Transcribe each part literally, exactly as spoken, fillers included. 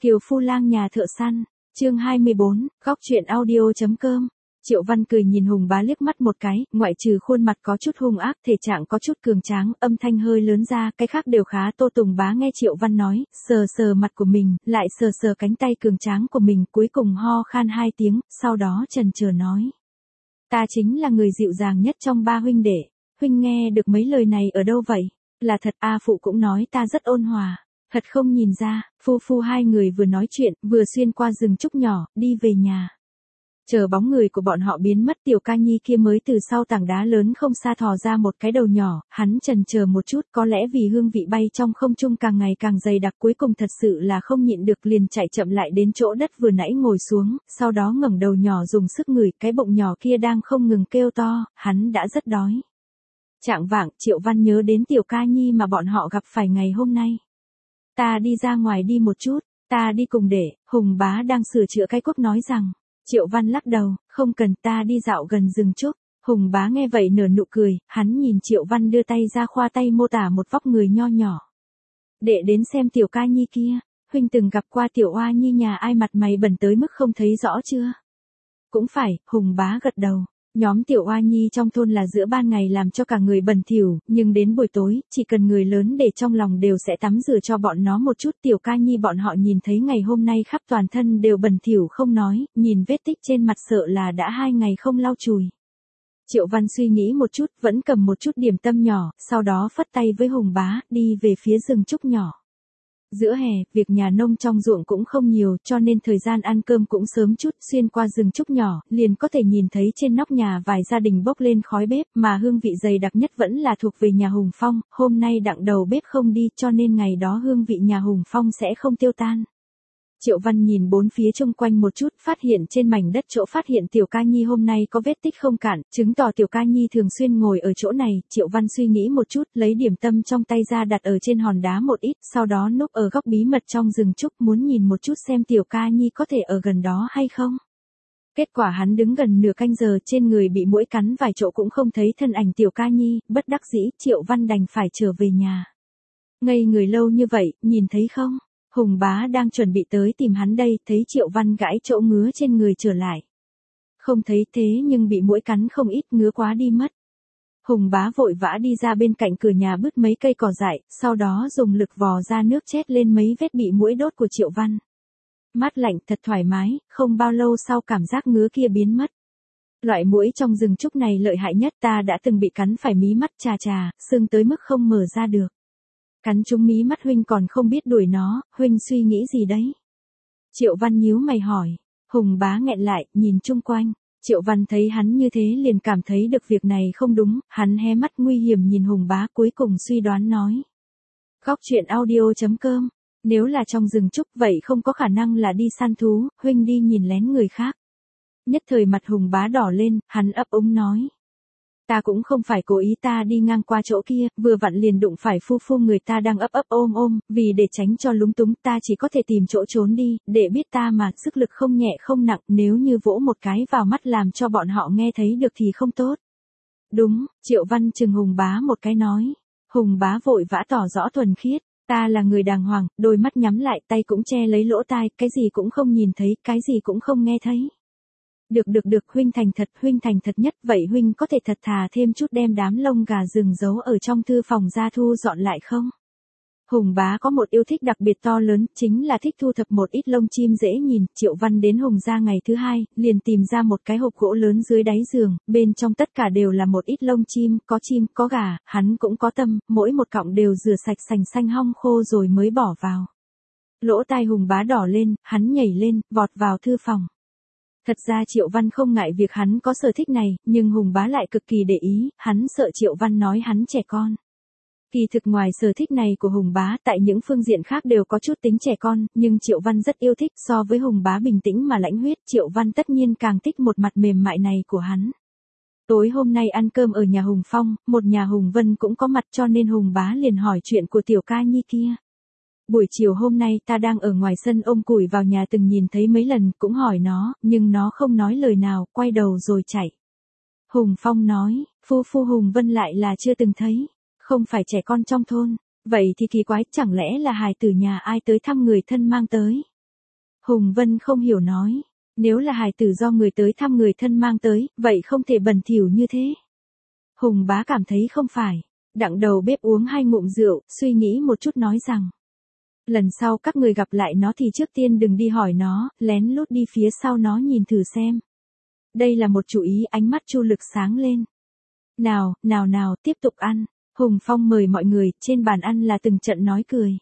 Kiều Phu Lang nhà thợ săn, chương hai mươi bốn, góc truyện audio.com. Triệu Văn cười nhìn Hùng Bá liếc mắt một cái, ngoại trừ khuôn mặt có chút hung ác, thể trạng có chút cường tráng, âm thanh hơi lớn ra, cái khác đều khá. Tô Tùng Bá nghe Triệu Văn nói, sờ sờ mặt của mình, lại sờ sờ cánh tay cường tráng của mình, cuối cùng ho khan hai tiếng, sau đó chần chờ nói. Ta chính là người dịu dàng nhất trong ba huynh đệ, huynh nghe được mấy lời này ở đâu vậy? Là thật, A Phụ cũng nói ta rất ôn hòa. Thật không nhìn ra, phu phu hai người vừa nói chuyện, vừa xuyên qua rừng trúc nhỏ, đi về nhà. Chờ bóng người của bọn họ biến mất, Tiểu Ca Nhi kia mới từ sau tảng đá lớn không xa thò ra một cái đầu nhỏ, hắn chần chờ một chút, có lẽ vì hương vị bay trong không trung càng ngày càng dày đặc, cuối cùng thật sự là không nhịn được, liền chạy chậm lại đến chỗ đất vừa nãy ngồi xuống, sau đó ngẩng đầu nhỏ dùng sức ngửi, cái bụng nhỏ kia đang không ngừng kêu to, hắn đã rất đói. Trạng vạng, Triệu Văn nhớ đến Tiểu Ca Nhi mà bọn họ gặp phải ngày hôm nay. Ta đi ra ngoài đi một chút, ta đi cùng để, Hùng Bá đang sửa chữa cái cuốc nói rằng. Triệu Văn lắc đầu, không cần, ta đi dạo gần rừng trúc. Hùng Bá nghe vậy nở nụ cười, hắn nhìn Triệu Văn đưa tay ra khoa tay mô tả một vóc người nho nhỏ. Để đến xem Tiểu Ca Nhi kia, huynh từng gặp qua Tiểu Oa Nhi nhà ai mặt mày bẩn tới mức không thấy rõ chưa? Cũng phải, Hùng Bá gật đầu. Nhóm Tiểu Oa Nhi trong thôn là giữa ban ngày làm cho cả người bẩn thỉu, nhưng đến buổi tối, chỉ cần người lớn để trong lòng đều sẽ tắm rửa cho bọn nó một chút. Tiểu Ca Nhi bọn họ nhìn thấy ngày hôm nay khắp toàn thân đều bẩn thỉu không nói, nhìn vết tích trên mặt sợ là đã hai ngày không lau chùi. Triệu Văn suy nghĩ một chút, vẫn cầm một chút điểm tâm nhỏ, sau đó phất tay với Hùng Bá, đi về phía rừng trúc nhỏ. Giữa hè, việc nhà nông trong ruộng cũng không nhiều, cho nên thời gian ăn cơm cũng sớm chút, xuyên qua rừng trúc nhỏ, liền có thể nhìn thấy trên nóc nhà vài gia đình bốc lên khói bếp, mà hương vị dày đặc nhất vẫn là thuộc về nhà Hùng Phong, hôm nay đặng đầu bếp không đi, cho nên ngày đó hương vị nhà Hùng Phong sẽ không tiêu tan. Triệu Văn nhìn bốn phía chung quanh một chút, phát hiện trên mảnh đất chỗ phát hiện Tiểu Ca Nhi hôm nay có vết tích không cản, chứng tỏ Tiểu Ca Nhi thường xuyên ngồi ở chỗ này. Triệu Văn suy nghĩ một chút, lấy điểm tâm trong tay ra đặt ở trên hòn đá một ít, sau đó núp ở góc bí mật trong rừng trúc, muốn nhìn một chút xem Tiểu Ca Nhi có thể ở gần đó hay không. Kết quả hắn đứng gần nửa canh giờ, trên người bị muỗi cắn vài chỗ cũng không thấy thân ảnh Tiểu Ca Nhi, bất đắc dĩ, Triệu Văn đành phải trở về nhà. Ngây người lâu như vậy, nhìn thấy không? Hùng Bá đang chuẩn bị tới tìm hắn đây, thấy Triệu Văn gãi chỗ ngứa trên người trở lại. Không thấy thế nhưng bị muỗi cắn không ít, ngứa quá đi mất. Hùng Bá vội vã đi ra bên cạnh cửa nhà bứt mấy cây cỏ dại, sau đó dùng lực vò ra nước chét lên mấy vết bị muỗi đốt của Triệu Văn. Mát lạnh thật thoải mái, không bao lâu sau cảm giác ngứa kia biến mất. Loại muỗi trong rừng trúc này lợi hại nhất, ta đã từng bị cắn phải mí mắt chà chà, sưng tới mức không mở ra được. Cắn trúng mí mắt huynh còn không biết đuổi nó, huynh suy nghĩ gì đấy? Triệu Văn nhíu mày hỏi. Hùng Bá nghẹn lại, nhìn chung quanh. Triệu Văn thấy hắn như thế liền cảm thấy được việc này không đúng, hắn hé mắt nguy hiểm nhìn Hùng Bá, cuối cùng suy đoán nói. Góc truyện audio.com, nếu là trong rừng trúc vậy không có khả năng là đi săn thú, huynh đi nhìn lén người khác. Nhất thời mặt Hùng Bá đỏ lên, hắn ấp úng nói. Ta cũng không phải cố ý, ta đi ngang qua chỗ kia, vừa vặn liền đụng phải phu phu người ta đang ấp ấp ôm ôm, vì để tránh cho lúng túng ta chỉ có thể tìm chỗ trốn đi, để biết ta mà, sức lực không nhẹ không nặng, nếu như vỗ một cái vào mắt làm cho bọn họ nghe thấy được thì không tốt. Đúng, Triệu Văn chừng Hùng Bá một cái nói. Hùng Bá vội vã tỏ rõ thuần khiết, ta là người đàng hoàng, đôi mắt nhắm lại, tay cũng che lấy lỗ tai, cái gì cũng không nhìn thấy, cái gì cũng không nghe thấy. Được được được, huynh thành thật, huynh thành thật nhất, vậy huynh có thể thật thà thêm chút đem đám lông gà rừng giấu ở trong thư phòng ra thu dọn lại không? Hùng Bá có một yêu thích đặc biệt to lớn, chính là thích thu thập một ít lông chim dễ nhìn. Triệu Văn đến Hùng gia ngày thứ hai, liền tìm ra một cái hộp gỗ lớn dưới đáy giường, bên trong tất cả đều là một ít lông chim, có chim, có gà, hắn cũng có tâm, mỗi một cọng đều rửa sạch sành xanh hong khô rồi mới bỏ vào. Lỗ tai Hùng Bá đỏ lên, hắn nhảy lên, vọt vào thư phòng. Thật ra Triệu Văn không ngại việc hắn có sở thích này, nhưng Hùng Bá lại cực kỳ để ý, hắn sợ Triệu Văn nói hắn trẻ con. Kỳ thực ngoài sở thích này của Hùng Bá, tại những phương diện khác đều có chút tính trẻ con, nhưng Triệu Văn rất yêu thích. So với Hùng Bá bình tĩnh mà lãnh huyết, Triệu Văn tất nhiên càng thích một mặt mềm mại này của hắn. Tối hôm nay ăn cơm ở nhà Hùng Phong, một nhà Hùng Vân cũng có mặt, cho nên Hùng Bá liền hỏi chuyện của Tiểu Ca Nhi kia. Buổi chiều hôm nay ta đang ở ngoài sân ôm củi vào nhà, từng nhìn thấy mấy lần, cũng hỏi nó, nhưng nó không nói lời nào, quay đầu rồi chạy. Hùng Phong nói, phu phu Hùng Vân lại là chưa từng thấy, không phải trẻ con trong thôn, vậy thì kỳ quái, chẳng lẽ là hài tử nhà ai tới thăm người thân mang tới. Hùng Vân không hiểu nói. Nếu là hài tử do người tới thăm người thân mang tới, vậy không thể bẩn thỉu như thế. Hùng bá cảm thấy không phải. Đặng đầu bếp uống hai ngụm rượu, suy nghĩ một chút nói rằng. Lần sau các người gặp lại nó thì trước tiên đừng đi hỏi nó, lén lút đi phía sau nó nhìn thử xem. Đây là một chủ ý, ánh mắt Chu Lực sáng lên. Nào, nào nào, tiếp tục ăn. Hùng Phong mời mọi người, trên bàn ăn là từng trận nói cười.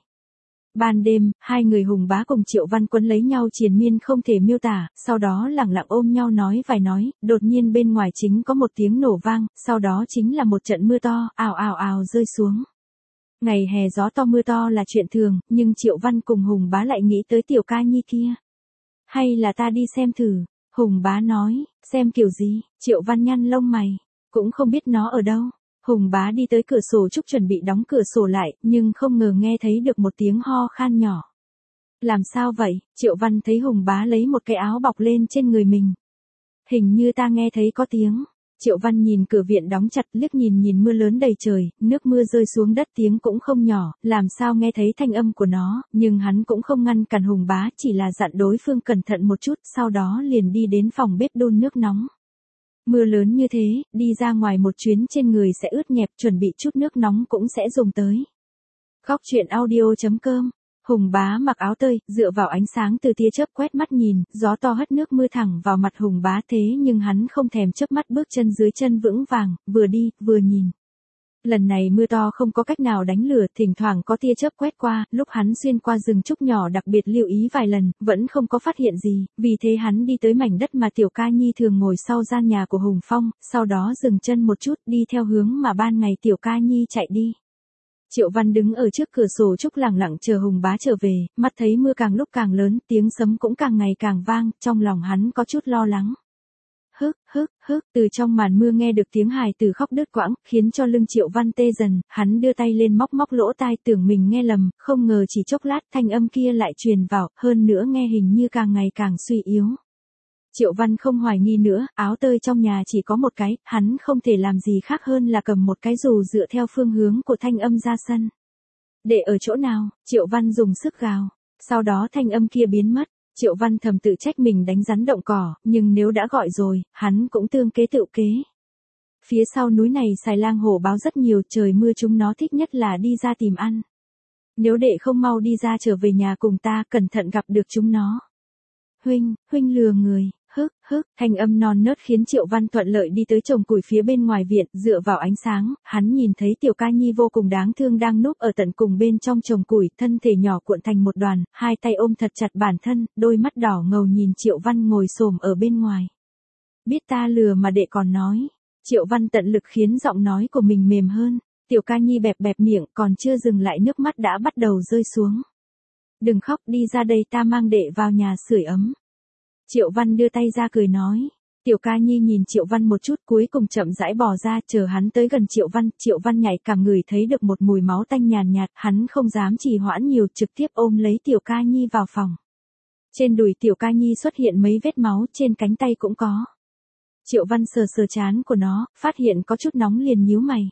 Ban đêm, hai người Hùng bá cùng Triệu Văn Quân lấy nhau triền miên không thể miêu tả, sau đó lẳng lặng ôm nhau nói vài nói, đột nhiên bên ngoài chính có một tiếng nổ vang, sau đó chính là một trận mưa to, ào ào ào rơi xuống. Ngày hè gió to mưa to là chuyện thường, nhưng Triệu Văn cùng Hùng bá lại nghĩ tới tiểu ca nhi kia. Hay là ta đi xem thử, Hùng bá nói, xem kiểu gì, Triệu Văn nhăn lông mày, cũng không biết nó ở đâu. Hùng bá đi tới cửa sổ trúc chuẩn bị đóng cửa sổ lại, nhưng không ngờ nghe thấy được một tiếng ho khan nhỏ. Làm sao vậy? Triệu Văn thấy Hùng bá lấy một cái áo bọc lên trên người mình. Hình như ta nghe thấy có tiếng. Triệu Văn nhìn cửa viện đóng chặt, liếc nhìn nhìn mưa lớn đầy trời, nước mưa rơi xuống đất tiếng cũng không nhỏ, làm sao nghe thấy thanh âm của nó, nhưng hắn cũng không ngăn cản Hùng bá, chỉ là dặn đối phương cẩn thận một chút, sau đó liền đi đến phòng bếp đun nước nóng. Mưa lớn như thế, đi ra ngoài một chuyến trên người sẽ ướt nhẹp, chuẩn bị chút nước nóng cũng sẽ dùng tới. Góc truyện audio chấm com. Hùng bá mặc áo tơi, dựa vào ánh sáng từ tia chớp quét mắt nhìn, gió to hất nước mưa thẳng vào mặt Hùng bá thế nhưng hắn không thèm chớp mắt bước chân dưới chân vững vàng, vừa đi, vừa nhìn. Lần này mưa to không có cách nào đánh lửa, thỉnh thoảng có tia chớp quét qua, lúc hắn xuyên qua rừng trúc nhỏ đặc biệt lưu ý vài lần, vẫn không có phát hiện gì, vì thế hắn đi tới mảnh đất mà tiểu ca nhi thường ngồi sau gian nhà của Hùng Phong, sau đó dừng chân một chút đi theo hướng mà ban ngày tiểu ca nhi chạy đi. Triệu Văn đứng ở trước cửa sổ trúc lẳng lặng chờ Hùng bá trở về, mắt thấy mưa càng lúc càng lớn, tiếng sấm cũng càng ngày càng vang, trong lòng hắn có chút lo lắng. Hức, hức, hức, từ trong màn mưa nghe được tiếng hài tử khóc đứt quãng, khiến cho lưng Triệu Văn tê dần, hắn đưa tay lên móc móc lỗ tai tưởng mình nghe lầm, không ngờ chỉ chốc lát thanh âm kia lại truyền vào, hơn nữa nghe hình như càng ngày càng suy yếu. Triệu Văn không hoài nghi nữa, áo tơi trong nhà chỉ có một cái, hắn không thể làm gì khác hơn là cầm một cái dù dựa theo phương hướng của thanh âm ra sân. Để ở chỗ nào, Triệu Văn dùng sức gào, sau đó thanh âm kia biến mất. Triệu Văn thầm tự trách mình đánh rắn động cỏ, nhưng nếu đã gọi rồi, hắn cũng tương kế tự kế. Phía sau núi này xài lang hổ báo rất nhiều, trời mưa chúng nó thích nhất là đi ra tìm ăn. Nếu đệ không mau đi ra trở về nhà cùng ta, cẩn thận gặp được chúng nó. Huynh, huynh lừa người. Hức, hức, thanh âm non nớt khiến Triệu Văn thuận lợi đi tới chồng củi phía bên ngoài viện, dựa vào ánh sáng, hắn nhìn thấy tiểu ca nhi vô cùng đáng thương đang núp ở tận cùng bên trong chồng củi, thân thể nhỏ cuộn thành một đoàn, hai tay ôm thật chặt bản thân, đôi mắt đỏ ngầu nhìn Triệu Văn ngồi xổm ở bên ngoài. Biết ta lừa mà đệ còn nói. Triệu Văn tận lực khiến giọng nói của mình mềm hơn, tiểu ca nhi bẹp bẹp miệng, còn chưa dừng lại nước mắt đã bắt đầu rơi xuống. Đừng khóc, đi ra đây ta mang đệ vào nhà sưởi ấm. Triệu Văn đưa tay ra cười nói. Tiểu ca nhi nhìn Triệu Văn một chút cuối cùng chậm rãi bò ra, chờ hắn tới gần Triệu Văn, Triệu Văn nhảy cảm người thấy được một mùi máu tanh nhàn nhạt, hắn không dám trì hoãn nhiều, trực tiếp ôm lấy tiểu ca nhi vào phòng. Trên đùi tiểu ca nhi xuất hiện mấy vết máu, trên cánh tay cũng có. Triệu Văn sờ sờ trán của nó, phát hiện có chút nóng liền nhíu mày.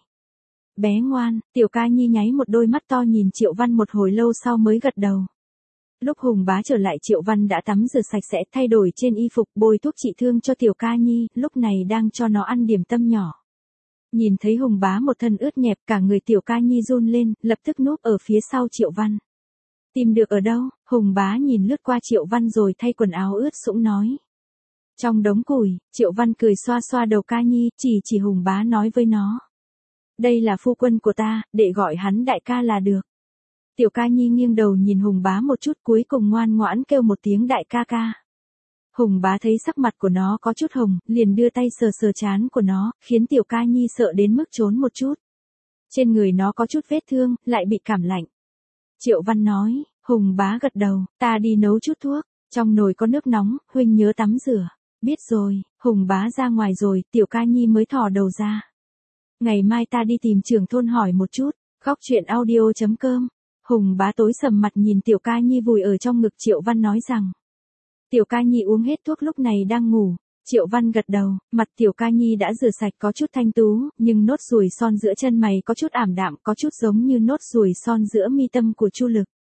Bé ngoan, tiểu ca nhi nháy một đôi mắt to nhìn Triệu Văn một hồi lâu sau mới gật đầu. Lúc Hùng bá trở lại Triệu Văn đã tắm rửa sạch sẽ, thay đổi trên y phục, bôi thuốc trị thương cho tiểu ca nhi, lúc này đang cho nó ăn điểm tâm nhỏ. Nhìn thấy Hùng bá một thân ướt nhẹp, cả người tiểu ca nhi run lên, lập tức núp ở phía sau Triệu Văn. Tìm được ở đâu? Hùng bá nhìn lướt qua Triệu Văn rồi thay quần áo ướt sũng nói. Trong đống củi, Triệu Văn cười xoa xoa đầu ca nhi, chỉ chỉ Hùng bá nói với nó. Đây là phu quân của ta, để gọi hắn đại ca là được. Tiểu ca nhi nghiêng đầu nhìn Hùng bá một chút cuối cùng ngoan ngoãn kêu một tiếng đại ca ca. Hùng bá thấy sắc mặt của nó có chút hồng, liền đưa tay sờ sờ trán của nó, khiến tiểu ca nhi sợ đến mức trốn một chút. Trên người nó có chút vết thương, lại bị cảm lạnh. Triệu Văn nói, Hùng bá gật đầu, ta đi nấu chút thuốc, trong nồi có nước nóng, huynh nhớ tắm rửa. Biết rồi, Hùng bá ra ngoài rồi, tiểu ca nhi mới thò đầu ra. Ngày mai ta đi tìm trưởng thôn hỏi một chút, góc truyện audio chấm com. Hùng bá tối sầm mặt nhìn tiểu ca nhi vùi ở trong ngực Triệu Văn nói rằng. Tiểu ca nhi uống hết thuốc lúc này đang ngủ. Triệu Văn gật đầu, mặt tiểu ca nhi đã rửa sạch có chút thanh tú, nhưng nốt ruồi son giữa chân mày có chút ảm đạm, có chút giống như nốt ruồi son giữa mi tâm của Chu Lực.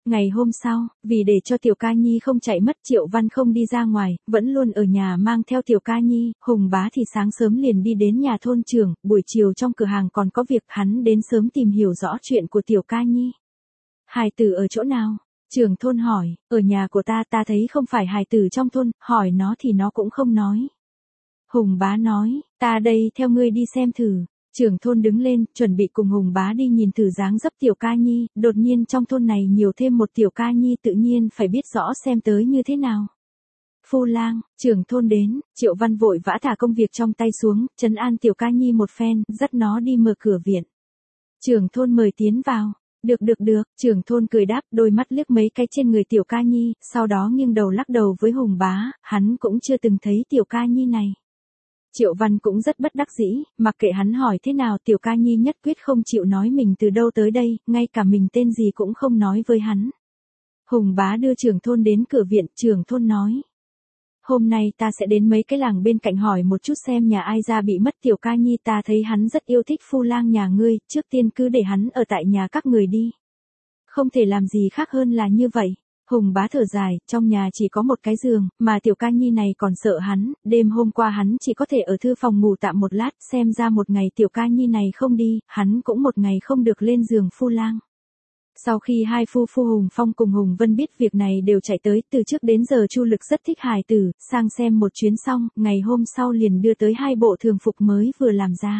Ngày hôm sau, vì để cho Tiểu Ca Nhi không chạy mất, Triệu Văn không đi ra ngoài, vẫn luôn ở nhà mang theo Tiểu Ca Nhi. Hùng bá thì sáng sớm liền đi đến nhà thôn trưởng, buổi chiều trong cửa hàng còn có việc, hắn đến sớm tìm hiểu rõ chuyện của Tiểu Ca Nhi. Hài tử ở chỗ nào? Trưởng thôn hỏi. Ở nhà của ta, ta thấy không phải hài tử trong thôn, hỏi nó thì nó cũng không nói. Hùng bá nói, ta đây theo ngươi đi xem thử. Trưởng thôn đứng lên, chuẩn bị cùng Hùng bá đi nhìn thử dáng dấp Tiểu Ca Nhi, đột nhiên trong thôn này nhiều thêm một Tiểu Ca Nhi, tự nhiên phải biết rõ xem tới như thế nào. Phu lang, trưởng thôn đến, Triệu Văn vội vã thả công việc trong tay xuống, trấn an Tiểu Ca Nhi một phen, dắt nó đi mở cửa viện. Trưởng thôn mời tiến vào. Được được được, trưởng thôn cười đáp, đôi mắt liếc mấy cái trên người Tiểu Ca Nhi, sau đó nghiêng đầu lắc đầu với Hùng bá, hắn cũng chưa từng thấy Tiểu Ca Nhi này. Triệu Văn cũng rất bất đắc dĩ, mặc kệ hắn hỏi thế nào Tiểu Ca Nhi nhất quyết không chịu nói mình từ đâu tới đây, ngay cả mình tên gì cũng không nói với hắn. Hùng bá đưa trưởng thôn đến cửa viện, trưởng thôn nói. Hôm nay ta sẽ đến mấy cái làng bên cạnh hỏi một chút xem nhà ai ra bị mất Tiểu Ca Nhi, ta thấy hắn rất yêu thích phu lang nhà ngươi, trước tiên cứ để hắn ở tại nhà các người đi. Không thể làm gì khác hơn là như vậy. Hùng bá thở dài, trong nhà chỉ có một cái giường, mà Tiểu Ca Nhi này còn sợ hắn, đêm hôm qua hắn chỉ có thể ở thư phòng ngủ tạm một lát, xem ra một ngày Tiểu Ca Nhi này không đi, hắn cũng một ngày không được lên giường phu lang. Sau khi hai phu phu Hùng Phong cùng Hùng Vân biết việc này đều chạy tới, từ trước đến giờ Chu Lực rất thích hài tử, sang xem một chuyến xong, ngày hôm sau liền đưa tới hai bộ thường phục mới vừa làm ra.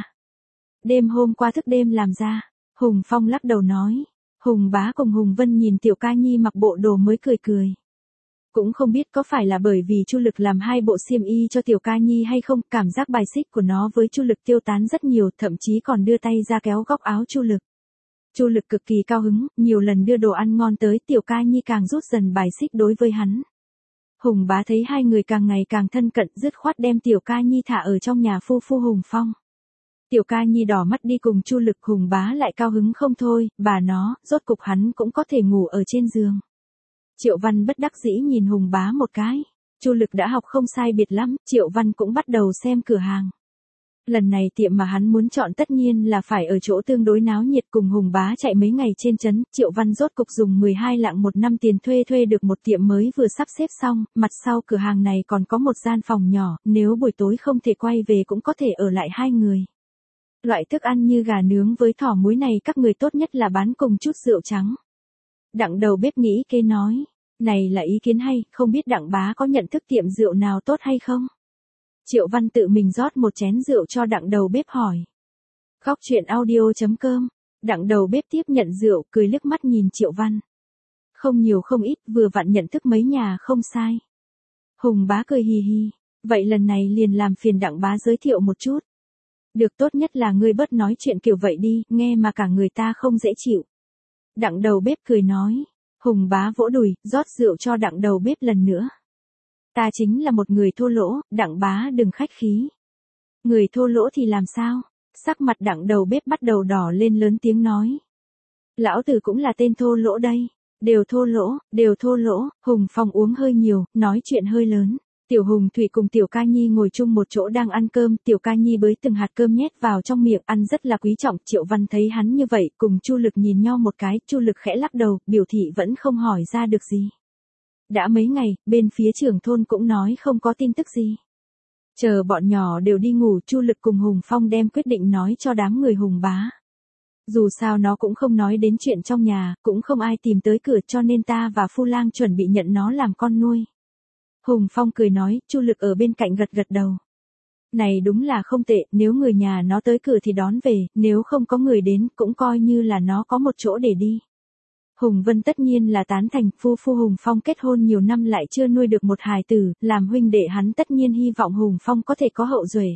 Đêm hôm qua thức đêm làm ra, Hùng Phong lắc đầu nói. Hùng bá cùng Hùng Vân nhìn Tiểu Ca Nhi mặc bộ đồ mới cười cười. Cũng không biết có phải là bởi vì Chu Lực làm hai bộ xiêm y cho Tiểu Ca Nhi hay không, cảm giác bài xích của nó với Chu Lực tiêu tán rất nhiều, thậm chí còn đưa tay ra kéo góc áo Chu Lực. Chu Lực cực kỳ cao hứng, nhiều lần đưa đồ ăn ngon tới, Tiểu Ca Nhi càng rút dần bài xích đối với hắn. Hùng bá thấy hai người càng ngày càng thân cận, dứt khoát đem Tiểu Ca Nhi thả ở trong nhà phu phu Hùng Phong. Tiểu Ca Nhi đỏ mắt đi cùng Chu Lực, Hùng bá lại cao hứng không thôi, bà nó, rốt cục hắn cũng có thể ngủ ở trên giường. Triệu Văn bất đắc dĩ nhìn Hùng bá một cái. Chu Lực đã học không sai biệt lắm, Triệu Văn cũng bắt đầu xem cửa hàng. Lần này tiệm mà hắn muốn chọn tất nhiên là phải ở chỗ tương đối náo nhiệt, cùng Hùng bá chạy mấy ngày trên trấn, Triệu Văn rốt cục dùng mười hai lạng một năm tiền thuê thuê được một tiệm mới vừa sắp xếp xong, mặt sau cửa hàng này còn có một gian phòng nhỏ, nếu buổi tối không thể quay về cũng có thể ở lại hai người. Loại thức ăn như gà nướng với thỏ muối này các người tốt nhất là bán cùng chút rượu trắng. Đặng đầu bếp nghĩ kế nói, này là ý kiến hay, không biết Đặng bá có nhận thức tiệm rượu nào tốt hay không? Triệu Văn tự mình rót một chén rượu cho Đặng đầu bếp hỏi. Góc chuyện audio chấm com, Đặng đầu bếp tiếp nhận rượu, cười liếc mắt nhìn Triệu Văn. Không nhiều không ít, vừa vặn nhận thức mấy nhà không sai. Hùng bá cười hì hì, vậy lần này liền làm phiền Đặng bá giới thiệu một chút. Được, tốt nhất là ngươi bớt nói chuyện kiểu vậy đi, nghe mà cả người ta không dễ chịu. Đặng đầu bếp cười nói. Hùng bá vỗ đùi, rót rượu cho Đặng đầu bếp lần nữa. Ta chính là một người thô lỗ, Đặng bá đừng khách khí. Người thô lỗ thì làm sao? Sắc mặt Đặng đầu bếp bắt đầu đỏ lên, lớn tiếng nói. Lão tử cũng là tên thô lỗ đây. Đều thô lỗ, đều thô lỗ. Hùng Phong uống hơi nhiều, nói chuyện hơi lớn. Tiểu Hùng Thủy cùng Tiểu Ca Nhi ngồi chung một chỗ đang ăn cơm, Tiểu Ca Nhi bới từng hạt cơm nhét vào trong miệng, ăn rất là quý trọng. Triệu Văn thấy hắn như vậy, cùng Chu Lực nhìn nhau một cái, Chu Lực khẽ lắc đầu, biểu thị vẫn không hỏi ra được gì. Đã mấy ngày, bên phía trưởng thôn cũng nói không có tin tức gì. Chờ bọn nhỏ đều đi ngủ, Chu Lực cùng Hùng Phong đem quyết định nói cho đám người Hùng bá. Dù sao nó cũng không nói đến chuyện trong nhà, cũng không ai tìm tới cửa, cho nên ta và Phu Lang chuẩn bị nhận nó làm con nuôi. Hùng Phong cười nói, Chu Lực ở bên cạnh gật gật đầu. Này đúng là không tệ, nếu người nhà nó tới cửa thì đón về, nếu không có người đến cũng coi như là nó có một chỗ để đi. Hùng Vân tất nhiên là tán thành, phu phu Hùng Phong kết hôn nhiều năm lại chưa nuôi được một hài tử, làm huynh đệ hắn tất nhiên hy vọng Hùng Phong có thể có hậu duệ.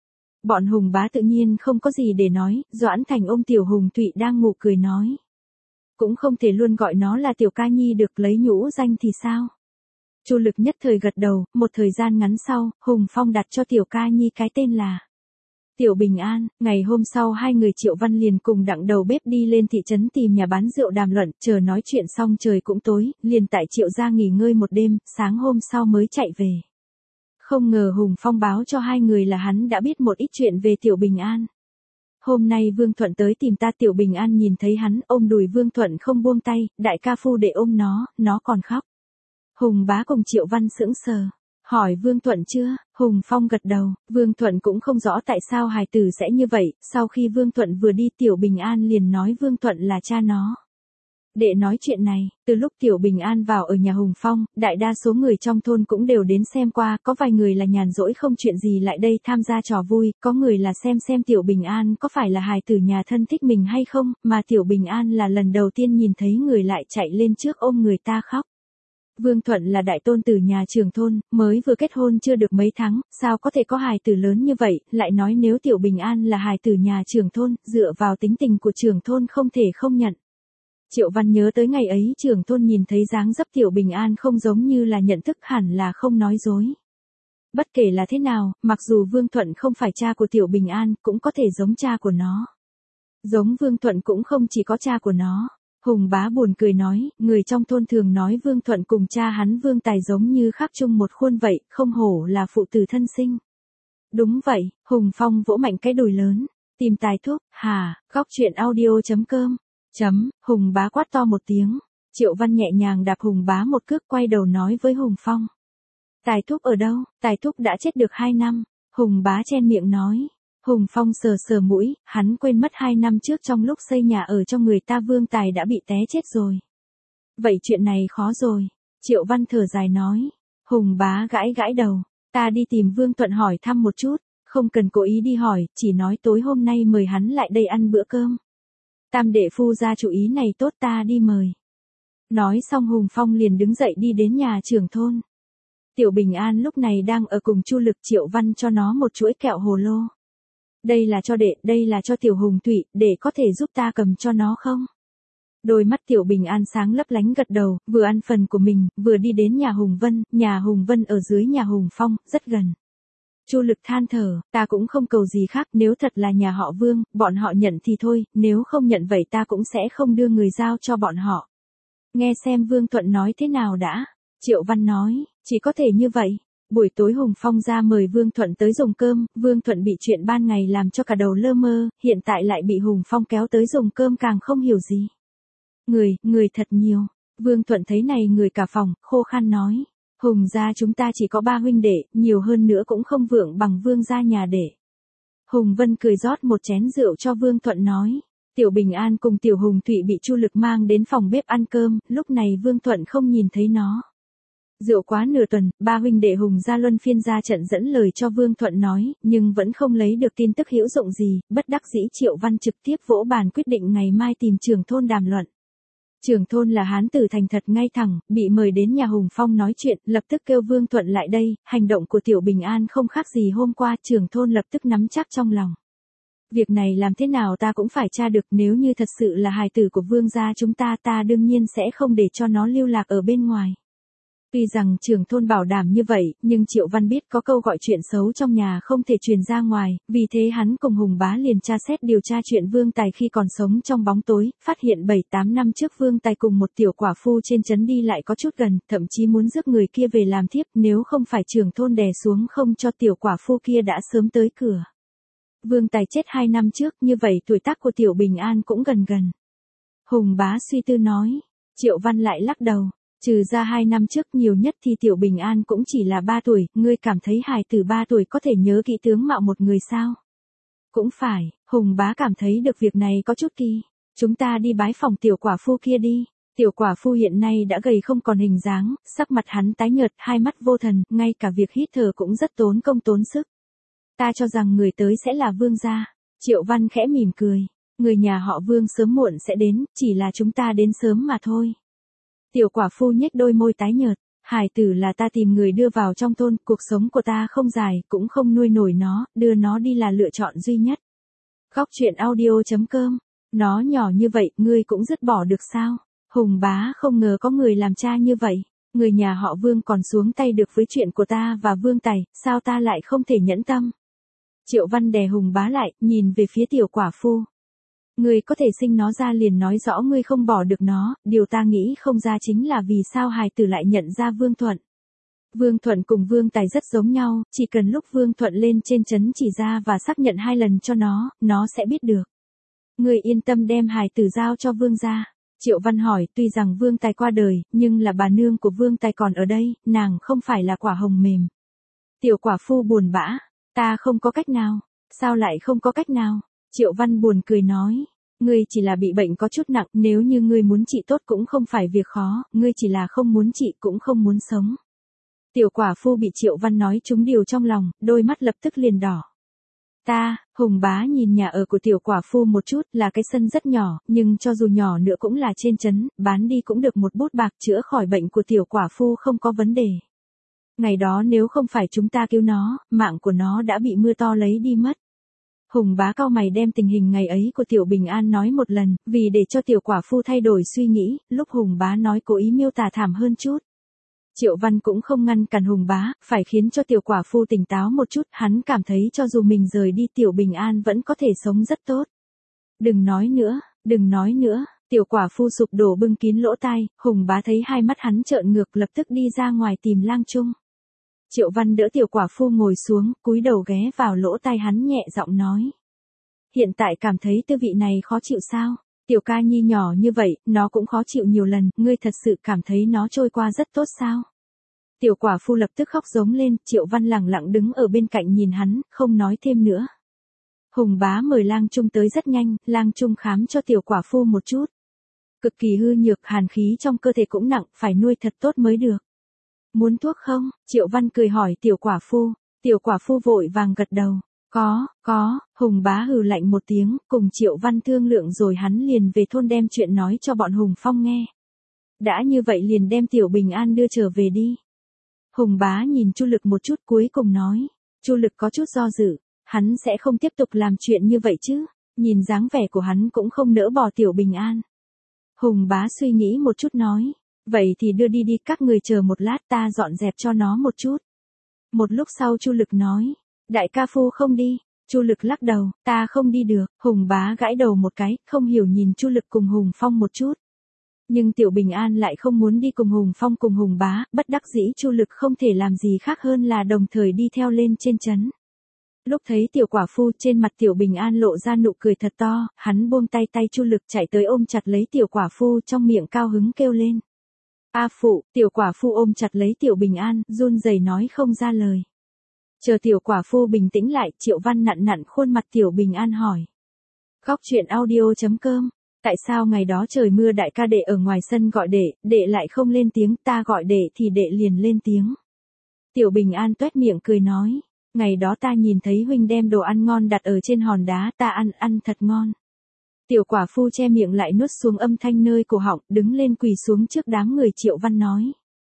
Bọn Hùng bá tự nhiên không có gì để nói, Doãn Thành ôm Tiểu Hùng Thụy đang ngủ cười nói. Cũng không thể luôn gọi nó là Tiểu Ca Nhi được, lấy nhũ danh thì sao? Chu Lực nhất thời gật đầu, một thời gian ngắn sau, Hùng Phong đặt cho Tiểu Ca Nhi cái tên là Tiểu Bình An. Ngày hôm sau hai người Triệu Văn liền cùng Đặng đầu bếp đi lên thị trấn tìm nhà bán rượu đàm luận, chờ nói chuyện xong trời cũng tối, liền tại Triệu gia nghỉ ngơi một đêm, sáng hôm sau mới chạy về. Không ngờ Hùng Phong báo cho hai người là hắn đã biết một ít chuyện về Tiểu Bình An. Hôm nay Vương Thuận tới tìm ta. Tiểu Bình An nhìn thấy hắn ôm đùi Vương Thuận không buông tay, đại ca phu để ôm nó, nó còn khóc. Hùng bá cùng Triệu Văn sững sờ. Hỏi Vương Thuận chưa? Hùng Phong gật đầu. Vương Thuận cũng không rõ tại sao hài tử sẽ như vậy. Sau khi Vương Thuận vừa đi, Tiểu Bình An liền nói Vương Thuận là cha nó. Để nói chuyện này, từ lúc Tiểu Bình An vào ở nhà Hùng Phong, đại đa số người trong thôn cũng đều đến xem qua, có vài người là nhàn rỗi không chuyện gì lại đây tham gia trò vui, có người là xem xem Tiểu Bình An có phải là hài tử nhà thân thích mình hay không, mà Tiểu Bình An là lần đầu tiên nhìn thấy người lại chạy lên trước ôm người ta khóc. Vương Thuận là đại tôn tử nhà trưởng thôn, mới vừa kết hôn chưa được mấy tháng, sao có thể có hài tử lớn như vậy, lại nói nếu Tiểu Bình An là hài tử nhà trưởng thôn, dựa vào tính tình của trưởng thôn không thể không nhận. Triệu Văn nhớ tới ngày ấy trưởng thôn nhìn thấy dáng dấp Tiểu Bình An không giống như là nhận thức, hẳn là không nói dối. Bất kể là thế nào, mặc dù Vương Thuận không phải cha của Tiểu Bình An, cũng có thể giống cha của nó. Giống Vương Thuận cũng không chỉ có cha của nó. Hùng bá buồn cười nói, người trong thôn thường nói Vương Thuận cùng cha hắn Vương Tài giống như khắc chung một khuôn vậy, không hổ là phụ tử thân sinh. Đúng vậy, Hùng Phong vỗ mạnh cái đùi lớn, tìm tài thuốc, hà, góc chuyện audio chấm com. Chấm, Hùng bá quát to một tiếng. Triệu Văn nhẹ nhàng đạp Hùng bá một cước, quay đầu nói với Hùng Phong. Tài thúc ở đâu? Tài thúc đã chết được hai năm. Hùng bá chen miệng nói. Hùng Phong sờ sờ mũi, hắn quên mất hai năm trước trong lúc xây nhà ở cho người ta Vương Tài đã bị té chết rồi. Vậy chuyện này khó rồi. Triệu Văn thở dài nói. Hùng bá gãi gãi đầu. Ta đi tìm Vương Thuận hỏi thăm một chút. Không cần cố ý đi hỏi, chỉ nói tối hôm nay mời hắn lại đây ăn bữa cơm. Tam đệ phu ra chủ ý này tốt, ta đi mời. Nói xong Hùng Phong liền đứng dậy đi đến nhà trưởng thôn. Tiểu Bình An lúc này đang ở cùng Chu Lực. Triệu Văn cho nó một chuỗi kẹo hồ lô. Đây là cho đệ, đây là cho Tiểu Hùng Thụy, để có thể giúp ta cầm cho nó không? Đôi mắt Tiểu Bình An sáng lấp lánh gật đầu, vừa ăn phần của mình, vừa đi đến nhà Hùng Vân. Nhà Hùng Vân ở dưới nhà Hùng Phong, rất gần. Chu Lực than thở, ta cũng không cầu gì khác, nếu thật là nhà họ Vương, bọn họ nhận thì thôi, nếu không nhận vậy ta cũng sẽ không đưa người giao cho bọn họ. Nghe xem Vương Thuận nói thế nào đã. Triệu Văn nói, chỉ có thể như vậy. Buổi tối Hùng Phong ra mời Vương Thuận tới dùng cơm, Vương Thuận bị chuyện ban ngày làm cho cả đầu lơ mơ, hiện tại lại bị Hùng Phong kéo tới dùng cơm càng không hiểu gì. Người, người thật nhiều. Vương Thuận thấy này người cả phòng, khô khan nói. Hùng gia chúng ta chỉ có ba huynh đệ, nhiều hơn nữa cũng không vượng bằng Vương gia nhà đệ. Hùng Vân cười rót một chén rượu cho Vương Thuận nói. Tiểu Bình An cùng Tiểu Hùng Thụy bị Chu Lực mang đến phòng bếp ăn cơm, lúc này Vương Thuận không nhìn thấy nó. Rượu quá nửa tuần, ba huynh đệ Hùng gia luân phiên ra trận dẫn lời cho Vương Thuận nói, nhưng vẫn không lấy được tin tức hữu dụng gì, bất đắc dĩ Triệu Văn trực tiếp vỗ bàn quyết định ngày mai tìm trưởng thôn đàm luận. Trưởng thôn là hán tử thành thật ngay thẳng, bị mời đến nhà Hùng Phong nói chuyện, lập tức kêu Vương Thuận lại đây, hành động của Tiểu Bình An không khác gì hôm qua, trưởng thôn lập tức nắm chắc trong lòng. Việc này làm thế nào ta cũng phải tra được, nếu như thật sự là hài tử của Vương gia chúng ta, ta đương nhiên sẽ không để cho nó lưu lạc ở bên ngoài. Tuy rằng trưởng thôn bảo đảm như vậy, nhưng Triệu Văn biết có câu gọi chuyện xấu trong nhà không thể truyền ra ngoài, vì thế hắn cùng Hùng bá liền tra xét điều tra chuyện Vương Tài khi còn sống trong bóng tối, phát hiện bảy tám năm trước Vương Tài cùng một tiểu quả phu trên trấn đi lại có chút gần, thậm chí muốn rước người kia về làm thiếp, nếu không phải trưởng thôn đè xuống không cho tiểu quả phu kia đã sớm tới cửa. Vương Tài chết hai năm trước, như vậy tuổi tác của Tiểu Bình An cũng gần gần. Hùng bá suy tư nói, Triệu Văn lại lắc đầu. Trừ ra hai năm trước nhiều nhất thì Tiểu Bình An cũng chỉ là ba tuổi, ngươi cảm thấy hài tử ba tuổi có thể nhớ kỹ tướng mạo một người sao? Cũng phải, Hùng bá cảm thấy được việc này có chút kỳ. Chúng ta đi bái phòng tiểu quả phu kia đi. Tiểu quả phu hiện nay đã gầy không còn hình dáng, sắc mặt hắn tái nhợt, hai mắt vô thần, ngay cả việc hít thở cũng rất tốn công tốn sức. Ta cho rằng người tới sẽ là Vương gia. Triệu Văn khẽ mỉm cười. Người nhà họ Vương sớm muộn sẽ đến, chỉ là chúng ta đến sớm mà thôi. Tiểu quả phu nhếch đôi môi tái nhợt, hài tử là ta tìm người đưa vào trong thôn, cuộc sống của ta không dài, cũng không nuôi nổi nó, đưa nó đi là lựa chọn duy nhất. Góc chuyện audio chấm com, nó nhỏ như vậy, ngươi cũng dứt bỏ được sao? Hùng bá không ngờ có người làm cha như vậy, người nhà họ Vương còn xuống tay được với chuyện của ta và Vương Tài, sao ta lại không thể nhẫn tâm? Triệu Văn đè Hùng bá lại, nhìn về phía tiểu quả phu. Ngươi có thể sinh nó ra liền nói rõ ngươi không bỏ được nó, điều ta nghĩ không ra chính là vì sao hài tử lại nhận ra Vương Thuận. Vương Thuận cùng Vương Tài rất giống nhau, chỉ cần lúc Vương Thuận lên trên trấn chỉ ra và xác nhận hai lần cho nó, nó sẽ biết được. Ngươi yên tâm đem hài tử giao cho Vương gia. Triệu Văn hỏi, tuy rằng Vương Tài qua đời, nhưng là bà nương của Vương Tài còn ở đây, nàng không phải là quả hồng mềm. Tiểu quả phu buồn bã, ta không có cách nào. Sao lại không có cách nào? Triệu Văn buồn cười nói. Ngươi chỉ là bị bệnh có chút nặng, nếu như ngươi muốn trị tốt cũng không phải việc khó, ngươi chỉ là không muốn trị cũng không muốn sống. Tiểu quả phu bị Triệu Văn nói trúng điều trong lòng, đôi mắt lập tức liền đỏ. Ta, Hùng bá nhìn nhà ở của tiểu quả phu một chút, là cái sân rất nhỏ, nhưng cho dù nhỏ nữa cũng là trên trấn, bán đi cũng được một bút bạc, chữa khỏi bệnh của tiểu quả phu không có vấn đề. Ngày đó nếu không phải chúng ta cứu nó, mạng của nó đã bị mưa to lấy đi mất. Hùng bá cau mày đem tình hình ngày ấy của tiểu Bình An nói một lần, vì để cho tiểu quả phu thay đổi suy nghĩ, lúc Hùng bá nói cố ý miêu tả thảm hơn chút. Triệu Văn cũng không ngăn cản Hùng bá, phải khiến cho tiểu quả phu tỉnh táo một chút, hắn cảm thấy cho dù mình rời đi tiểu Bình An vẫn có thể sống rất tốt. Đừng nói nữa, đừng nói nữa, tiểu quả phu sụp đổ bưng kín lỗ tai, Hùng bá thấy hai mắt hắn trợn ngược lập tức đi ra ngoài tìm Lang Trung. Triệu Văn đỡ tiểu quả phu ngồi xuống, cúi đầu ghé vào lỗ tai hắn nhẹ giọng nói. Hiện tại cảm thấy tư vị này khó chịu sao? Tiểu ca nhi nhỏ như vậy, nó cũng khó chịu nhiều lần, ngươi thật sự cảm thấy nó trôi qua rất tốt sao? Tiểu quả phu lập tức khóc giống lên, Triệu Văn lẳng lặng đứng ở bên cạnh nhìn hắn, không nói thêm nữa. Hùng bá mời Lang Trung tới rất nhanh, Lang Trung khám cho tiểu quả phu một chút. Cực kỳ hư nhược, hàn khí trong cơ thể cũng nặng, phải nuôi thật tốt mới được. Muốn thuốc không? Triệu Văn cười hỏi tiểu quả phu, tiểu quả phu vội vàng gật đầu. Có, có, Hùng bá hừ lạnh một tiếng, cùng Triệu Văn thương lượng rồi hắn liền về thôn đem chuyện nói cho bọn Hùng Phong nghe. Đã như vậy liền đem tiểu Bình An đưa trở về đi. Hùng bá nhìn Chu Lực một chút cuối cùng nói. Chu Lực có chút do dự, hắn sẽ không tiếp tục làm chuyện như vậy chứ, nhìn dáng vẻ của hắn cũng không nỡ bỏ tiểu Bình An. Hùng bá suy nghĩ một chút nói. Vậy thì đưa đi đi, các người chờ một lát ta dọn dẹp cho nó một chút. Một lúc sau Chu Lực nói. Đại ca phu không đi. Chu Lực lắc đầu, ta không đi được. Hùng bá gãi đầu một cái, không hiểu nhìn Chu Lực cùng Hùng Phong một chút. Nhưng tiểu Bình An lại không muốn đi cùng Hùng Phong cùng Hùng bá, bất đắc dĩ Chu Lực không thể làm gì khác hơn là đồng thời đi theo lên trên trấn. Lúc thấy tiểu quả phu, trên mặt tiểu Bình An lộ ra nụ cười thật to, hắn buông tay tay Chu Lực chạy tới ôm chặt lấy tiểu quả phu, trong miệng cao hứng kêu lên. A phụ, tiểu quả phu ôm chặt lấy tiểu Bình An, run rẩy nói không ra lời. Chờ tiểu quả phu bình tĩnh lại, Triệu Văn nặn nặn khuôn mặt tiểu Bình An hỏi. Góc truyện audio chấm com, tại sao ngày đó trời mưa đại ca đệ ở ngoài sân gọi đệ, đệ lại không lên tiếng, ta gọi đệ thì đệ liền lên tiếng. Tiểu Bình An toét miệng cười nói, ngày đó ta nhìn thấy huynh đem đồ ăn ngon đặt ở trên hòn đá, ta ăn, ăn thật ngon. Tiểu quả phu che miệng lại nuốt xuống âm thanh nơi cổ họng, đứng lên quỳ xuống trước đám người. Triệu Văn nói.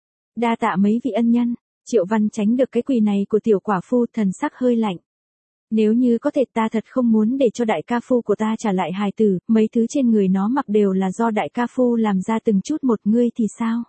Đa tạ mấy vị ân nhân. Triệu Văn tránh được cái quỳ này của tiểu quả phu, thần sắc hơi lạnh. Nếu như có thể ta thật không muốn để cho đại ca phu của ta trả lại hài tử, mấy thứ trên người nó mặc đều là do đại ca phu làm ra từng chút một, ngươi thì sao?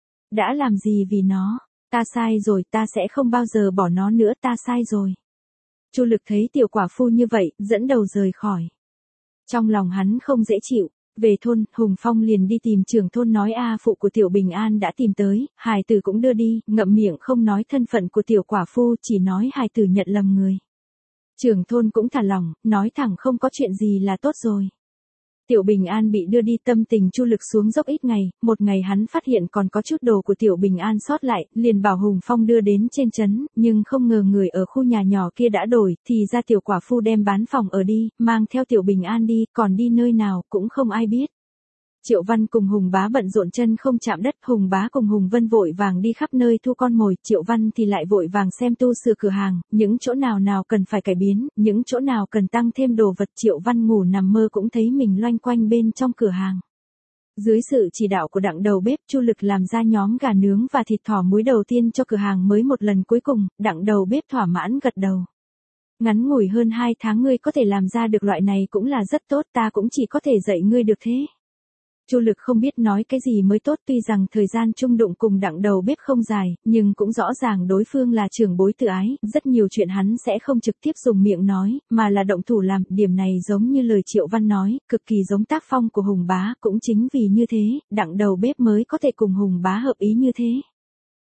Đã làm gì vì nó? Ta sai rồi, ta sẽ không bao giờ bỏ nó nữa, ta sai rồi. Chu Lực thấy tiểu quả phu như vậy, dẫn đầu rời khỏi. Trong lòng hắn không dễ chịu, về thôn, Hùng Phong liền đi tìm trưởng thôn nói a phụ của tiểu Bình An đã tìm tới, hài tử cũng đưa đi, ngậm miệng không nói thân phận của tiểu quả phu, chỉ nói hài tử nhận lầm người. Trưởng thôn cũng thả lỏng, nói thẳng không có chuyện gì là tốt rồi. Tiểu Bình An bị đưa đi, tâm tình Chu Lực xuống dốc ít ngày, một ngày hắn phát hiện còn có chút đồ của tiểu Bình An sót lại, liền bảo Hùng Phong đưa đến trên trấn, nhưng không ngờ người ở khu nhà nhỏ kia đã đổi, thì ra tiểu quả phu đem bán phòng ở đi, mang theo tiểu Bình An đi, còn đi nơi nào cũng không ai biết. Triệu Văn cùng Hùng bá bận rộn chân không chạm đất, Hùng bá cùng Hùng Vân vội vàng đi khắp nơi thu con mồi, Triệu Văn thì lại vội vàng xem tu sửa cửa hàng, những chỗ nào nào cần phải cải biến, những chỗ nào cần tăng thêm đồ vật. Triệu Văn ngủ nằm mơ cũng thấy mình loanh quanh bên trong cửa hàng. Dưới sự chỉ đạo của đặng đầu bếp, Chu Lực làm ra nhóm gà nướng và thịt thỏ muối đầu tiên cho cửa hàng mới một lần cuối cùng, đặng đầu bếp thỏa mãn gật đầu. Ngắn ngủi hơn hai tháng ngươi có thể làm ra được loại này cũng là rất tốt, ta cũng chỉ có thể dạy ngươi được thế. Chu Lực không biết nói cái gì mới tốt, tuy rằng thời gian chung đụng cùng đặng đầu bếp không dài, nhưng cũng rõ ràng đối phương là trưởng bối tự ái, rất nhiều chuyện hắn sẽ không trực tiếp dùng miệng nói, mà là động thủ làm, điểm này giống như lời Triệu Văn nói, cực kỳ giống tác phong của Hùng bá, cũng chính vì như thế, đặng đầu bếp mới có thể cùng Hùng bá hợp ý như thế.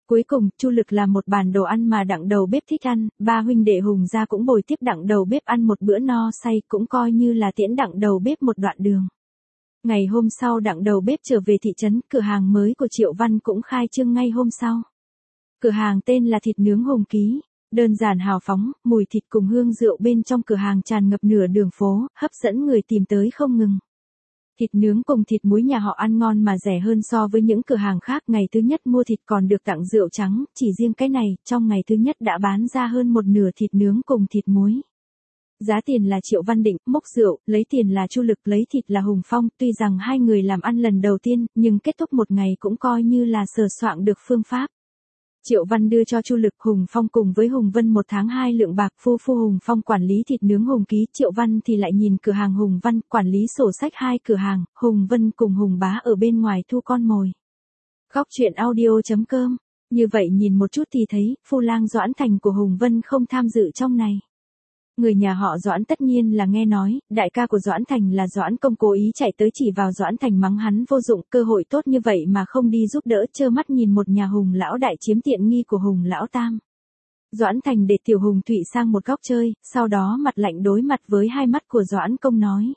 Cuối cùng, Chu Lực làm một bàn đồ ăn mà đặng đầu bếp thích ăn, ba huynh đệ Hùng gia cũng bồi tiếp đặng đầu bếp ăn một bữa no say, cũng coi như là tiễn đặng đầu bếp một đoạn đường. Ngày hôm sau đặng đầu bếp trở về thị trấn, cửa hàng mới của Triệu Văn cũng khai trương ngay hôm sau. Cửa hàng tên là Thịt Nướng Hùng Ký, đơn giản hào phóng, mùi thịt cùng hương rượu bên trong cửa hàng tràn ngập nửa đường phố, hấp dẫn người tìm tới không ngừng. Thịt nướng cùng thịt muối nhà họ ăn ngon mà rẻ hơn so với những cửa hàng khác. Ngày thứ nhất mua thịt còn được tặng rượu trắng, chỉ riêng cái này, trong ngày thứ nhất đã bán ra hơn một nửa thịt nướng cùng thịt muối. Giá tiền là Triệu Văn định, mốc rượu, lấy tiền là Chu Lực, lấy thịt là Hùng Phong. Tuy rằng hai người làm ăn lần đầu tiên, nhưng kết thúc một ngày cũng coi như là sờ soạng được phương pháp. Triệu Văn đưa cho Chu Lực, Hùng Phong cùng với Hùng Vân một tháng hai lượng bạc. Phu phu Hùng Phong quản lý thịt nướng Hùng Ký, Triệu Văn thì lại nhìn cửa hàng Hùng Văn, quản lý sổ sách hai cửa hàng, Hùng Vân cùng Hùng Bá ở bên ngoài thu con mồi. Góc truyện audio chấm com. Như vậy nhìn một chút thì thấy, phu lang Doãn Thành của Hùng Vân không tham dự trong này. Người nhà họ Doãn tất nhiên là nghe nói, đại ca của Doãn Thành là Doãn Công cố ý chạy tới chỉ vào Doãn Thành mắng hắn vô dụng, cơ hội tốt như vậy mà không đi giúp đỡ, trơ mắt nhìn một nhà Hùng lão đại chiếm tiện nghi của Hùng lão tam. Doãn Thành để tiểu Hùng Thụy sang một góc chơi, sau đó mặt lạnh đối mặt với hai mắt của Doãn Công nói.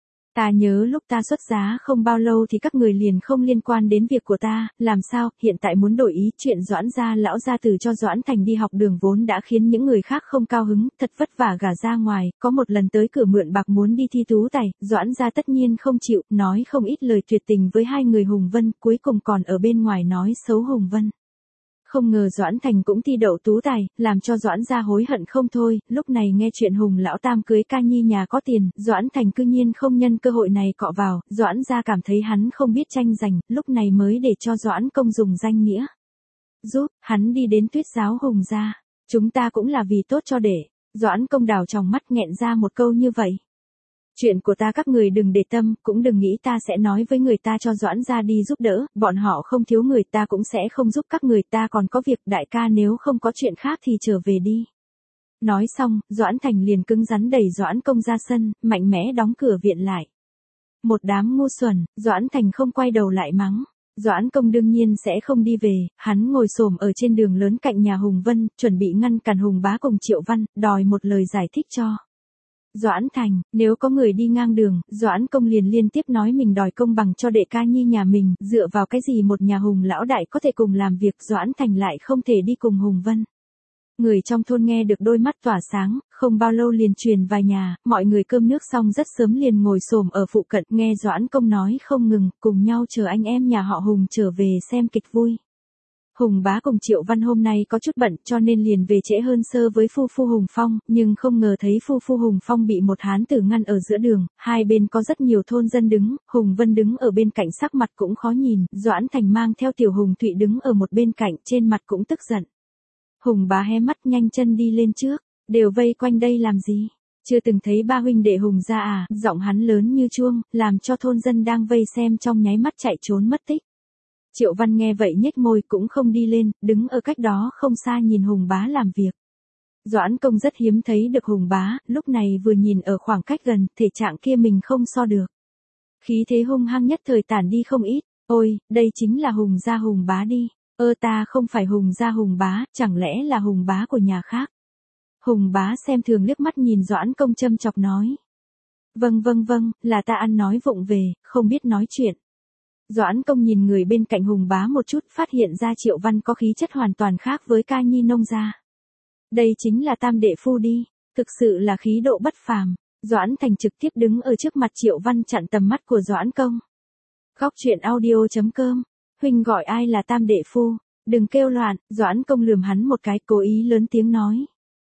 Ta nhớ lúc ta xuất giá không bao lâu thì các người liền không liên quan đến việc của ta, làm sao, hiện tại muốn đổi ý. Chuyện Doãn gia lão gia tử cho Doãn Thành đi học đường vốn đã khiến những người khác không cao hứng, thật vất vả gả ra ngoài, có một lần tới cửa mượn bạc muốn đi thi tú tài, Doãn gia tất nhiên không chịu, nói không ít lời tuyệt tình với hai người Hùng Vân, cuối cùng còn ở bên ngoài nói xấu Hùng Vân. Không ngờ Doãn Thành cũng thi đậu tú tài, làm cho Doãn gia hối hận không thôi. Lúc này nghe chuyện Hùng lão tam cưới ca nhi nhà có tiền, Doãn Thành cư nhiên không nhân cơ hội này cọ vào, Doãn gia cảm thấy hắn không biết tranh giành, lúc này mới để cho Doãn Công dùng danh nghĩa giúp hắn đi đến Tuyết giáo Hùng gia. Chúng ta cũng là vì tốt cho để. Doãn Công đào tròng mắt nghẹn ra một câu như vậy. Chuyện của ta các người đừng để tâm, cũng đừng nghĩ ta sẽ nói với người ta cho Doãn gia đi giúp đỡ, bọn họ không thiếu người, ta cũng sẽ không giúp các người, ta còn có việc. Đại ca nếu không có chuyện khác thì trở về đi. Nói xong, Doãn Thành liền cứng rắn đẩy Doãn Công ra sân, mạnh mẽ đóng cửa viện lại. Một đám ngu xuẩn, Doãn Thành không quay đầu lại mắng. Doãn Công đương nhiên sẽ không đi về, hắn ngồi xổm ở trên đường lớn cạnh nhà Hùng Vân, chuẩn bị ngăn cản Hùng Bá cùng Triệu Văn, đòi một lời giải thích cho Doãn Thành. Nếu có người đi ngang đường, Doãn Công liền liên tiếp nói mình đòi công bằng cho đệ ca nhi nhà mình, dựa vào cái gì một nhà Hùng lão đại có thể cùng làm việc, Doãn Thành lại không thể đi cùng Hùng Vân. Người trong thôn nghe được đôi mắt tỏa sáng, không bao lâu liền truyền vài nhà, mọi người cơm nước xong rất sớm liền ngồi xổm ở phụ cận, nghe Doãn Công nói không ngừng, cùng nhau chờ anh em nhà họ Hùng trở về xem kịch vui. Hùng Bá cùng Triệu Văn hôm nay có chút bận cho nên liền về trễ hơn sơ với phu phu Hùng Phong, nhưng không ngờ thấy phu phu Hùng Phong bị một hán tử ngăn ở giữa đường, hai bên có rất nhiều thôn dân đứng, Hùng Vân đứng ở bên cạnh sắc mặt cũng khó nhìn, Doãn Thành mang theo tiểu Hùng Thụy đứng ở một bên cạnh, trên mặt cũng tức giận. Hùng Bá hé mắt nhanh chân đi lên trước, đều vây quanh đây làm gì? Chưa từng thấy ba huynh đệ Hùng gia à? Giọng hắn lớn như chuông, làm cho thôn dân đang vây xem trong nháy mắt chạy trốn mất tích. Triệu Văn nghe vậy nhếch môi cũng không đi lên, đứng ở cách đó không xa nhìn Hùng Bá làm việc. Doãn Công rất hiếm thấy được Hùng Bá, lúc này vừa nhìn ở khoảng cách gần, thể trạng kia mình không so được. Khí thế hung hăng nhất thời tản đi không ít, ôi, đây chính là Hùng gia Hùng Bá đi, ơ ta không phải Hùng gia Hùng Bá, chẳng lẽ là Hùng Bá của nhà khác. Hùng Bá xem thường liếc mắt nhìn Doãn Công châm chọc nói. Vâng vâng vâng, là ta ăn nói vụng về, không biết nói chuyện. Doãn Công nhìn người bên cạnh Hùng Bá một chút, phát hiện ra Triệu Văn có khí chất hoàn toàn khác với ca nhi nông gia. Đây chính là tam đệ phu đi, thực sự là khí độ bất phàm. Doãn Thành trực tiếp đứng ở trước mặt Triệu Văn chặn tầm mắt của Doãn Công. Góc truyện audio chấm com, huynh gọi ai là tam đệ phu, đừng kêu loạn. Doãn Công lườm hắn một cái, cố ý lớn tiếng nói.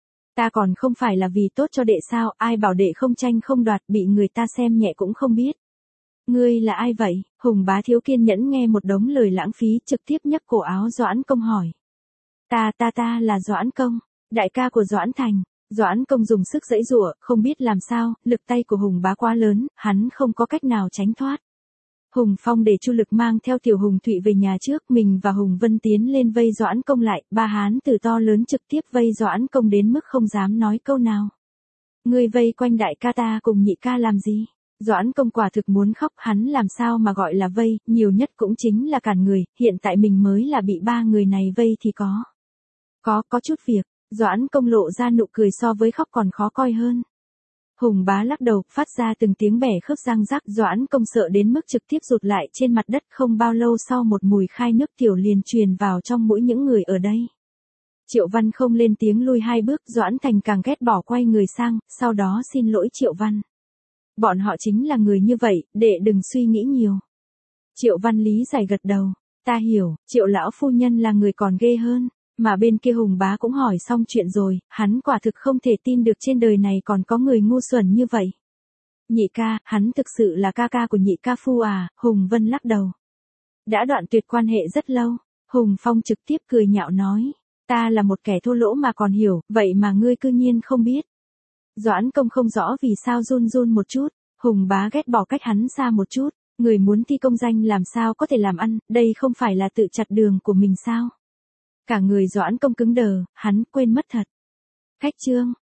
Ta còn không phải là vì tốt cho đệ sao, ai bảo đệ không tranh không đoạt, bị người ta xem nhẹ cũng không biết. Ngươi là ai vậy? Hùng Bá thiếu kiên nhẫn nghe một đống lời lãng phí, trực tiếp nhấc cổ áo Doãn Công hỏi. Ta ta ta là Doãn Công, đại ca của Doãn Thành. Doãn Công dùng sức giãy giụa, không biết làm sao, lực tay của Hùng Bá quá lớn, hắn không có cách nào tránh thoát. Hùng Phong để Chu Lực mang theo tiểu Hùng Thụy về nhà trước, mình và Hùng Vân tiến lên vây Doãn Công lại, ba hán từ to lớn trực tiếp vây Doãn Công đến mức không dám nói câu nào. Ngươi vây quanh đại ca ta cùng nhị ca làm gì? Doãn Công quả thực muốn khóc, hắn làm sao mà gọi là vây, nhiều nhất cũng chính là cản người, hiện tại mình mới là bị ba người này vây thì có. Có, có chút việc, Doãn Công lộ ra nụ cười so với khóc còn khó coi hơn. Hùng bá lắc đầu, phát ra từng tiếng bẻ khớp răng rắc, Doãn Công sợ đến mức trực tiếp rụt lại trên mặt đất, không bao lâu sau một mùi khai nước tiểu liền truyền vào trong mũi những người ở đây. Triệu Văn không lên tiếng lui hai bước, Doãn Thành càng ghét bỏ quay người sang, sau đó xin lỗi Triệu Văn. Bọn họ chính là người như vậy, đệ đừng suy nghĩ nhiều. Triệu Văn lý giải gật đầu, ta hiểu, Triệu lão phu nhân là người còn ghê hơn. Mà bên kia Hùng bá cũng hỏi xong chuyện rồi, hắn quả thực không thể tin được trên đời này còn có người ngu xuẩn như vậy. Nhị ca, hắn thực sự là ca ca của nhị ca phu à, Hùng Vân lắc đầu. Đã đoạn tuyệt quan hệ rất lâu, Hùng Phong trực tiếp cười nhạo nói, ta là một kẻ thô lỗ mà còn hiểu, vậy mà ngươi cư nhiên không biết. Doãn Công không rõ vì sao run run một chút, Hùng bá ghét bỏ cách hắn xa một chút, người muốn thi công danh làm sao có thể làm ăn, đây không phải là tự chặt đường của mình sao. Cả người Doãn Công cứng đờ, hắn quên mất thật. Khách chương.